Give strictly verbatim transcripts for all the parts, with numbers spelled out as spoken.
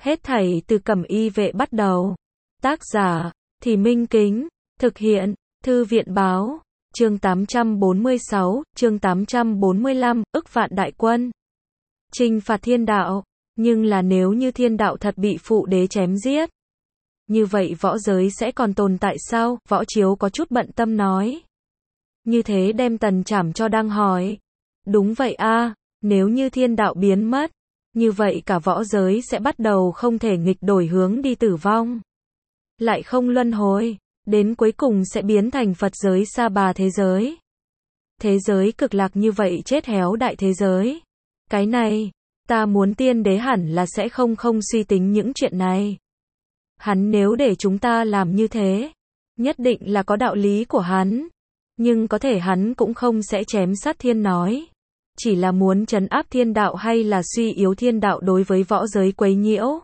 Hết thảy từ Cẩm Y Vệ bắt đầu. Tác giả, Thì Minh Kính. Thực hiện, Thư viện Báo. Chương tám trăm bốn mươi sáu, chương tám trăm bốn mươi lăm, ức vạn đại quân. Chinh phạt thiên đạo. Nhưng là nếu như thiên đạo thật bị phụ đế chém giết, như vậy võ giới sẽ còn tồn tại sao? Võ Chiếu có chút bận tâm nói. Như thế đem Tần Trảm cho đang hỏi. Đúng vậy a, nếu như thiên đạo biến mất, như vậy cả võ giới sẽ bắt đầu không thể nghịch đổi hướng đi tử vong. Lại không luân hồi, đến cuối cùng sẽ biến thành Phật giới sa bà thế giới. Thế giới cực lạc như vậy chết héo đại thế giới. Cái này, ta muốn tiên đế hẳn là sẽ không không suy tính những chuyện này. Hắn nếu để chúng ta làm như thế, nhất định là có đạo lý của hắn. Nhưng có thể hắn cũng không sẽ chém sát thiên nói. Chỉ là muốn trấn áp thiên đạo hay là suy yếu thiên đạo đối với võ giới quấy nhiễu.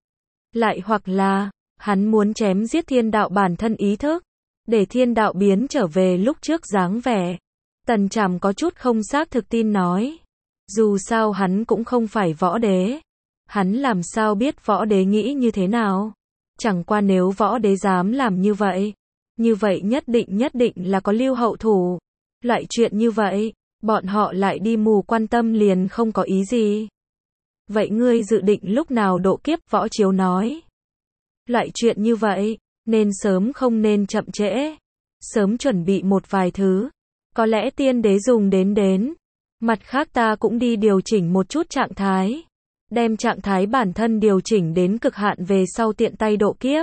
Lại hoặc là, hắn muốn chém giết thiên đạo bản thân ý thức, để thiên đạo biến trở về lúc trước dáng vẻ. Tần Trảm có chút không xác thực tin nói. Dù sao hắn cũng không phải võ đế. Hắn làm sao biết võ đế nghĩ như thế nào. Chẳng qua nếu võ đế dám làm như vậy, như vậy nhất định nhất định là có lưu hậu thủ. Loại chuyện như vậy, bọn họ lại đi mù quan tâm liền không có ý gì. Vậy ngươi dự định lúc nào độ kiếp? Võ Chiếu nói. Loại chuyện như vậy, nên sớm không nên chậm trễ. Sớm chuẩn bị một vài thứ. Có lẽ tiên đế dùng đến đến. Mặt khác ta cũng đi điều chỉnh một chút trạng thái. Đem trạng thái bản thân điều chỉnh đến cực hạn về sau tiện tay độ kiếp.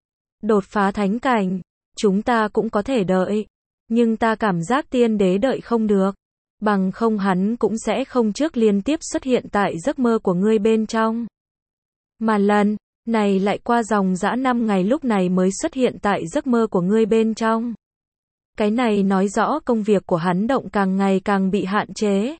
Đột phá thánh cảnh, chúng ta cũng có thể đợi. Nhưng ta cảm giác tiên đế đợi không được. Bằng không hắn cũng sẽ không trước liên tiếp xuất hiện tại giấc mơ của ngươi bên trong. Mà lần này lại qua dòng dã năm ngày lúc này mới xuất hiện tại giấc mơ của ngươi bên trong. Cái này nói rõ công việc của hắn động càng ngày càng bị hạn chế.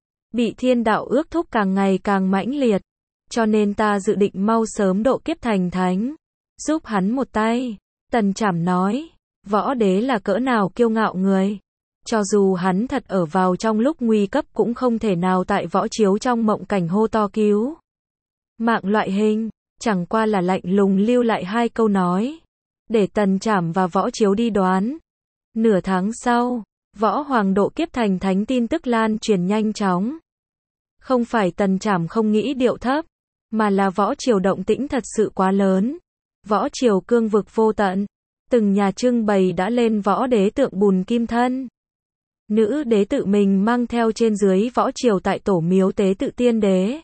Bị thiên đạo ước thúc càng ngày càng mãnh liệt. Cho nên ta dự định mau sớm độ kiếp thành thánh. Giúp hắn một tay. Tần Trảm nói. Võ đế là cỡ nào kiêu ngạo người. Cho dù hắn thật ở vào trong lúc nguy cấp cũng không thể nào tại Võ Chiếu trong mộng cảnh hô to cứu mạng loại hình. Chẳng qua là lạnh lùng lưu lại hai câu nói. Để Tần Trảm và Võ Chiếu đi đoán. Nửa tháng sau, Võ Hoàng độ kiếp thành thánh tin tức lan truyền nhanh chóng. Không phải Tần Trảm không nghĩ điệu thấp, mà là Võ Triều động tĩnh thật sự quá lớn. Võ Triều cương vực vô tận, từng nhà trưng bày đã lên võ đế tượng bùn kim thân. Nữ đế tự mình mang theo trên dưới Võ Triều tại tổ miếu tế tự tiên đế.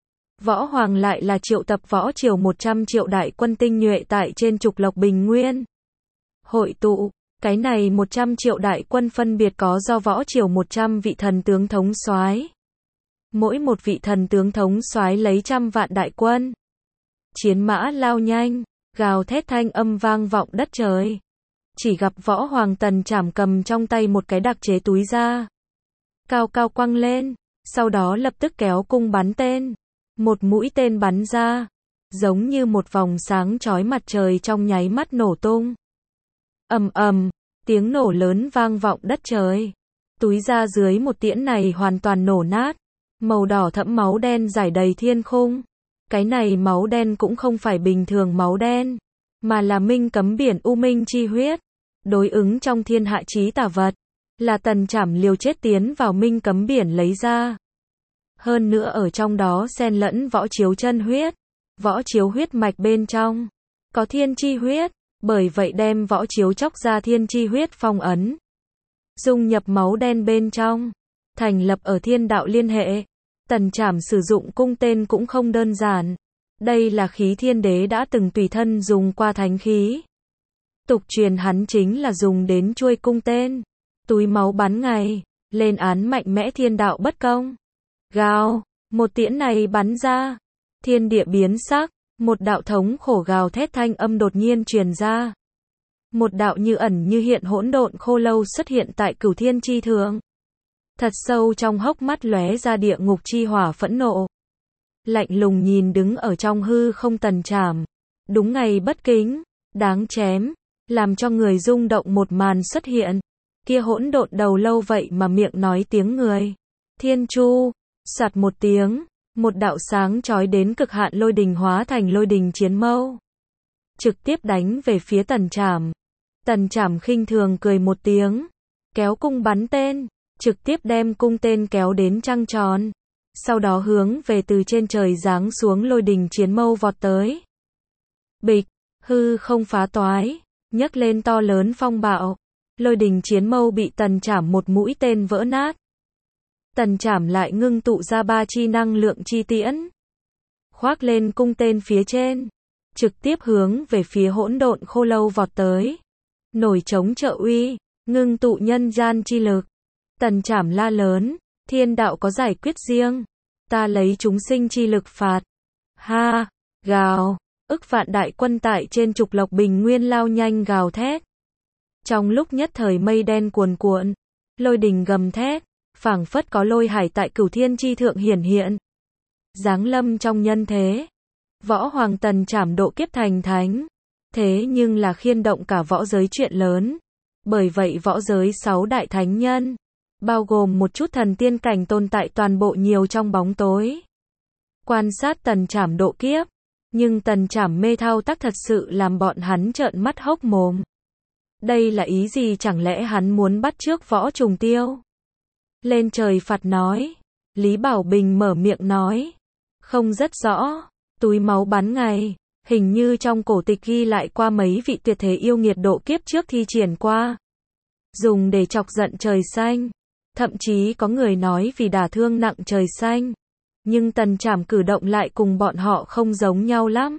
Võ Hoàng lại là triệu tập Võ Triều một trăm triệu đại quân tinh nhuệ tại trên trục Lộc Bình Nguyên. Hội tụ, cái này một trăm triệu đại quân phân biệt có do Võ Triều một trăm vị thần tướng thống soái. Mỗi một vị thần tướng thống soái lấy trăm vạn đại quân. Chiến mã lao nhanh, gào thét thanh âm vang vọng đất trời. Chỉ gặp Võ Hoàng Tần Trảm cầm trong tay một cái đặc chế túi da. Cao cao quăng lên, sau đó lập tức kéo cung bắn tên. Một mũi tên bắn ra, giống như một vòng sáng chói mặt trời trong nháy mắt nổ tung. Ầm ầm, tiếng nổ lớn vang vọng đất trời. Túi da dưới một tiễn này hoàn toàn nổ nát. Màu đỏ thẫm máu đen rải đầy thiên khung. Cái này máu đen cũng không phải bình thường máu đen, mà là minh cấm biển u minh chi huyết. Đối ứng trong thiên hạ chí tà vật, là Tần Trảm liều chết tiến vào minh cấm biển lấy ra. Hơn nữa ở trong đó xen lẫn Võ Chiếu chân huyết. Võ Chiếu huyết mạch bên trong có thiên chi huyết, bởi vậy đem Võ Chiếu chóc ra thiên chi huyết phong ấn. Dung nhập máu đen bên trong, thành lập ở thiên đạo liên hệ. Tần Trảm sử dụng cung tên cũng không đơn giản. Đây là khí thiên đế đã từng tùy thân dùng qua thánh khí. Tục truyền hắn chính là dùng đến chuôi cung tên. Túi máu bắn ngày, lên án mạnh mẽ thiên đạo bất công. Gào, một tiễn này bắn ra. Thiên địa biến sắc, một đạo thống khổ gào thét thanh âm đột nhiên truyền ra. Một đạo như ẩn như hiện hỗn độn khô lâu xuất hiện tại Cửu Thiên chi thượng. Thật sâu trong hốc mắt lóe ra địa ngục chi hỏa phẫn nộ. Lạnh lùng nhìn đứng ở trong hư không Tần Trảm. Đúng ngày bất kính, đáng chém, làm cho người rung động một màn xuất hiện. Kia hỗn độn đầu lâu vậy mà miệng nói tiếng người. Thiên Chu, soạt một tiếng, Một đạo sáng chói đến cực hạn lôi đình hóa thành lôi đình chiến mâu. Trực tiếp đánh về phía Tần Trảm. Tần Trảm khinh thường cười một tiếng. Kéo cung bắn tên. Trực tiếp đem cung tên kéo đến trăng tròn. Sau đó hướng về từ trên trời giáng xuống lôi đình chiến mâu vọt tới. Bịch, hư không phá toái. Nhấc lên to lớn phong bạo. Lôi đình chiến mâu bị Tần Trảm một mũi tên vỡ nát. Tần Trảm lại ngưng tụ ra ba chi năng lượng chi tiễn. Khoác lên cung tên phía trên. Trực tiếp hướng về phía hỗn độn khô lâu vọt tới. Nổi trống trợ uy, ngưng tụ nhân gian chi lực. Tần Trảm la lớn, thiên đạo có giải quyết riêng. Ta lấy chúng sinh chi lực phạt. Ha, gào, ức vạn đại quân tại trên trục lộc bình nguyên lao nhanh gào thét. Trong lúc nhất thời mây đen cuồn cuộn, lôi đình gầm thét, phảng phất có lôi hải tại cửu thiên chi thượng hiển hiện. Giáng lâm trong nhân thế. Võ Hoàng Tần Trảm độ kiếp thành thánh. Thế nhưng là khiên động cả võ giới chuyện lớn. Bởi vậy võ giới sáu đại thánh nhân, bao gồm một chút thần tiên cảnh tồn tại toàn bộ nhiều trong bóng tối. Quan sát Tần Trảm độ kiếp. Nhưng Tần Trảm mê thao tác thật sự làm bọn hắn trợn mắt hốc mồm. Đây là ý gì, chẳng lẽ hắn muốn bắt chước Võ Trùng Tiêu? Lên trời phạt nói. Lý Bảo Bình mở miệng nói. Không rất rõ. Túi máu bắn ngày. Hình như trong cổ tịch ghi lại qua mấy vị tuyệt thế yêu nghiệt độ kiếp trước thi triển qua. Dùng để chọc giận trời xanh. Thậm chí có người nói vì đả thương nặng trời xanh. Nhưng Tần Trảm cử động lại cùng bọn họ không giống nhau lắm.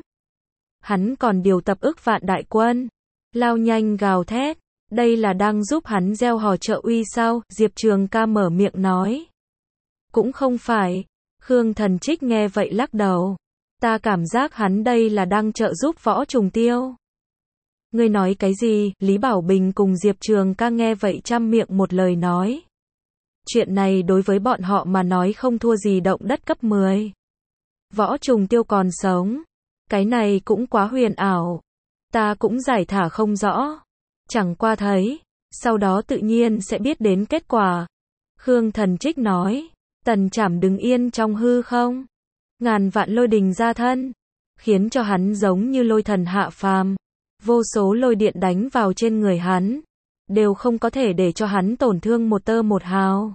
Hắn còn điều tập ức vạn đại quân. Lao nhanh gào thét. Đây là đang giúp hắn gieo hò trợ uy sao? Diệp Trường Ca mở miệng nói. Cũng không phải. Khương Thần Trích nghe vậy lắc đầu. Ta cảm giác hắn đây là đang trợ giúp Võ Trùng Tiêu. Ngươi nói cái gì? Lý Bảo Bình cùng Diệp Trường Ca nghe vậy trăm miệng một lời nói. Chuyện này đối với bọn họ mà nói không thua gì động đất cấp mười. Võ Trùng Tiêu còn sống. Cái này cũng quá huyền ảo. Ta cũng giải thả không rõ. Chẳng qua thấy. Sau đó tự nhiên sẽ biết đến kết quả. Khương Thần Trích nói. Tần Trảm đứng yên trong hư không. Ngàn vạn lôi đình ra thân. Khiến cho hắn giống như lôi thần hạ phàm. Vô số lôi điện đánh vào trên người hắn. Đều không có thể để cho hắn tổn thương một tơ một hào.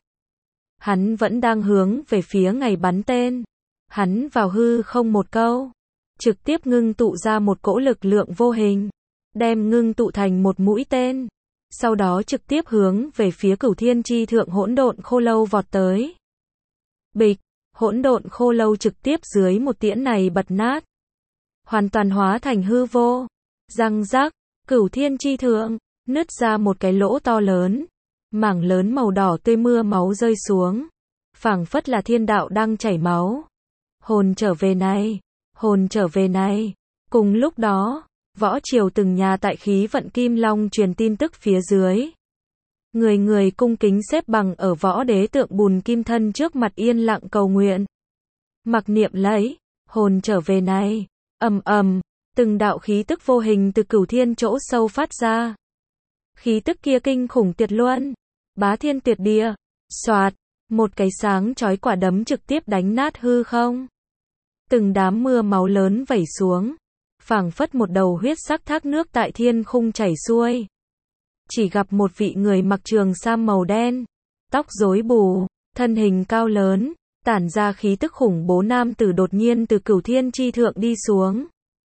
Hắn vẫn đang hướng về phía ngày bắn tên. Hắn vào hư không một câu. Trực tiếp ngưng tụ ra một cỗ lực lượng vô hình. Đem ngưng tụ thành một mũi tên. Sau đó trực tiếp hướng về phía cửu thiên chi thượng hỗn độn khô lâu vọt tới. Bịch, hỗn độn khô lâu trực tiếp dưới một tiễn này bật nát. Hoàn toàn hóa thành hư vô. Răng rắc, cửu thiên chi thượng, nứt ra một cái lỗ to lớn. Mảng lớn màu đỏ tươi mưa máu rơi xuống. Phảng phất là thiên đạo đang chảy máu. Hồn trở về này, hồn trở về này. Cùng lúc đó, võ triều từng nhà tại khí vận Kim Long truyền tin tức phía dưới. Người người cung kính xếp bằng ở võ đế tượng bùn kim thân trước mặt yên lặng cầu nguyện. Mặc niệm lấy, hồn trở về này. Ầm ầm, từng đạo khí tức vô hình từ cửu thiên chỗ sâu phát ra. Khí tức kia kinh khủng tuyệt luân, bá thiên tuyệt địa. Soạt, một cái sáng chói quả đấm trực tiếp đánh nát hư không. Từng đám mưa máu lớn vẩy xuống, phảng phất một đầu huyết sắc thác nước tại thiên khung chảy xuôi. Chỉ gặp một vị người mặc trường sam màu đen, tóc rối bù, thân hình cao lớn, tản ra khí tức khủng bố nam tử đột nhiên từ cửu thiên chi thượng đi xuống.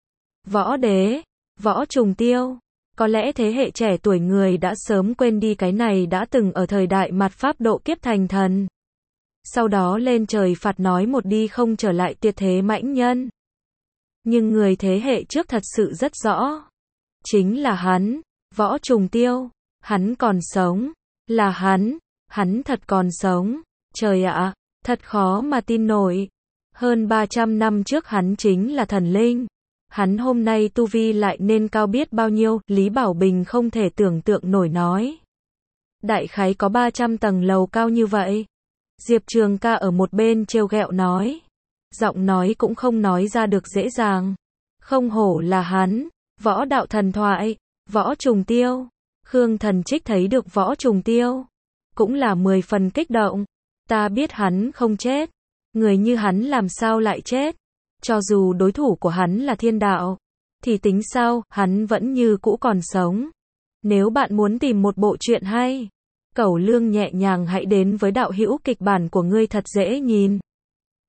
Võ đế, Võ Trùng Tiêu. Có lẽ thế hệ trẻ tuổi người đã sớm quên đi cái này đã từng ở thời đại mạt Pháp độ kiếp thành thần. Sau đó lên trời phạt nói một đi không trở lại tuyệt thế mãnh nhân. Nhưng người thế hệ trước thật sự rất rõ. Chính là hắn, Võ Trùng Tiêu. Hắn còn sống. Là hắn. Hắn thật còn sống. Trời ạ, thật khó mà tin nổi. Hơn ba trăm năm trước hắn chính là thần linh. Hắn hôm nay tu vi lại nên cao biết bao nhiêu, Lý Bảo Bình không thể tưởng tượng nổi nói. Đại khái có ba trăm tầng lầu cao như vậy. Diệp Trường Ca ở một bên trêu ghẹo nói. Giọng nói cũng không nói ra được dễ dàng. Không hổ là hắn, võ đạo thần thoại, Võ Trùng Tiêu. Khương Thần Trích thấy được Võ Trùng Tiêu. Cũng là mười phần kích động. Ta biết hắn không chết. Người như hắn làm sao lại chết? Cho dù đối thủ của hắn là thiên đạo, thì tính sao, hắn vẫn như cũ còn sống. Nếu bạn muốn tìm một bộ truyện hay, Cẩu Lương nhẹ nhàng hãy đến với đạo hữu kịch bản của ngươi thật dễ nhìn.